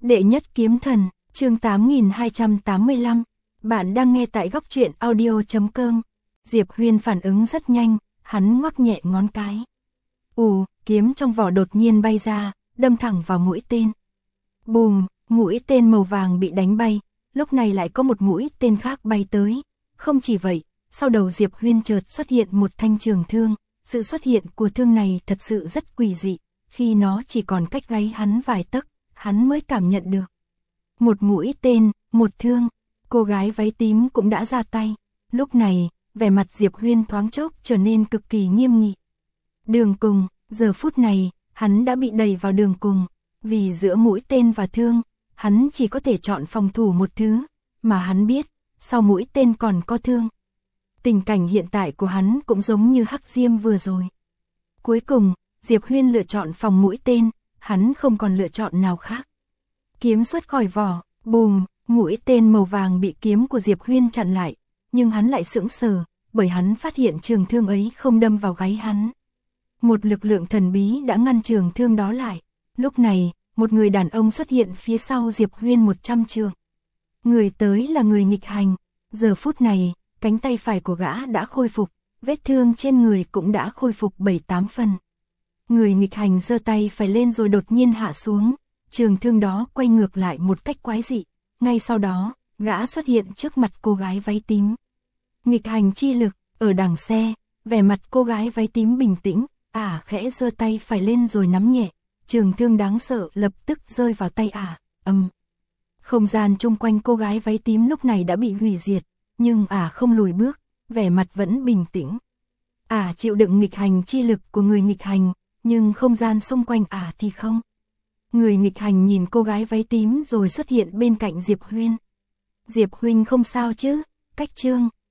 Đệ nhất kiếm thần, chương 8285. Bạn đang nghe tại góc truyện audio.com. Diệp Huyên phản ứng rất nhanh, hắn ngoắc nhẹ ngón cái. Kiếm trong vỏ đột nhiên bay ra, đâm thẳng vào mũi tên. Bùm, mũi tên màu vàng bị đánh bay, lúc này lại có một mũi tên khác bay tới. Không chỉ vậy, sau đầu Diệp Huyên chợt xuất hiện một thanh trường thương. Sự xuất hiện của thương này thật sự rất quỷ dị, khi nó chỉ còn cách gáy hắn vài tấc, hắn mới cảm nhận được. Một mũi tên, một thương, cô gái váy tím cũng đã ra tay. Lúc này, vẻ mặt Diệp Huyên thoáng chốc trở nên cực kỳ nghiêm nghị. Đường cùng, giờ phút này, hắn đã bị đẩy vào đường cùng, vì giữa mũi tên và thương, hắn chỉ có thể chọn phòng thủ một thứ, mà hắn biết, sau mũi tên còn có thương. Tình cảnh hiện tại của hắn cũng giống như Hắc Diêm vừa rồi. Cuối cùng, Diệp Huyên lựa chọn phòng mũi tên, hắn không còn lựa chọn nào khác. Kiếm xuất khỏi vỏ, bùm, mũi tên màu vàng bị kiếm của Diệp Huyên chặn lại, nhưng hắn lại sững sờ, bởi hắn phát hiện trường thương ấy không đâm vào gáy hắn. Một lực lượng thần bí đã ngăn trường thương đó lại. Lúc này, một người đàn ông xuất hiện phía sau Diệp Huyên 100 trượng. Người tới là người nghịch hành, giờ phút này, cánh tay phải của gã đã khôi phục, vết thương trên người cũng đã khôi phục 7-8 phần. Người nghịch hành giơ tay phải lên rồi đột nhiên hạ xuống, trường thương đó quay ngược lại một cách quái dị, ngay sau đó, gã xuất hiện trước mặt cô gái váy tím. Nghịch hành chi lực, ở đằng xe, vẻ mặt cô gái váy tím bình tĩnh, khẽ giơ tay phải lên rồi nắm nhẹ, trường thương đáng sợ lập tức rơi vào tay Không gian chung quanh cô gái váy tím lúc này đã bị hủy diệt, nhưng không lùi bước, vẻ mặt vẫn bình tĩnh. Chịu đựng nghịch hành chi lực của người nghịch hành, nhưng không gian xung quanh thì không. Người nghịch hành nhìn cô gái váy tím rồi xuất hiện bên cạnh Diệp Huyên. Diệp Huynh không sao chứ? Cách Trương,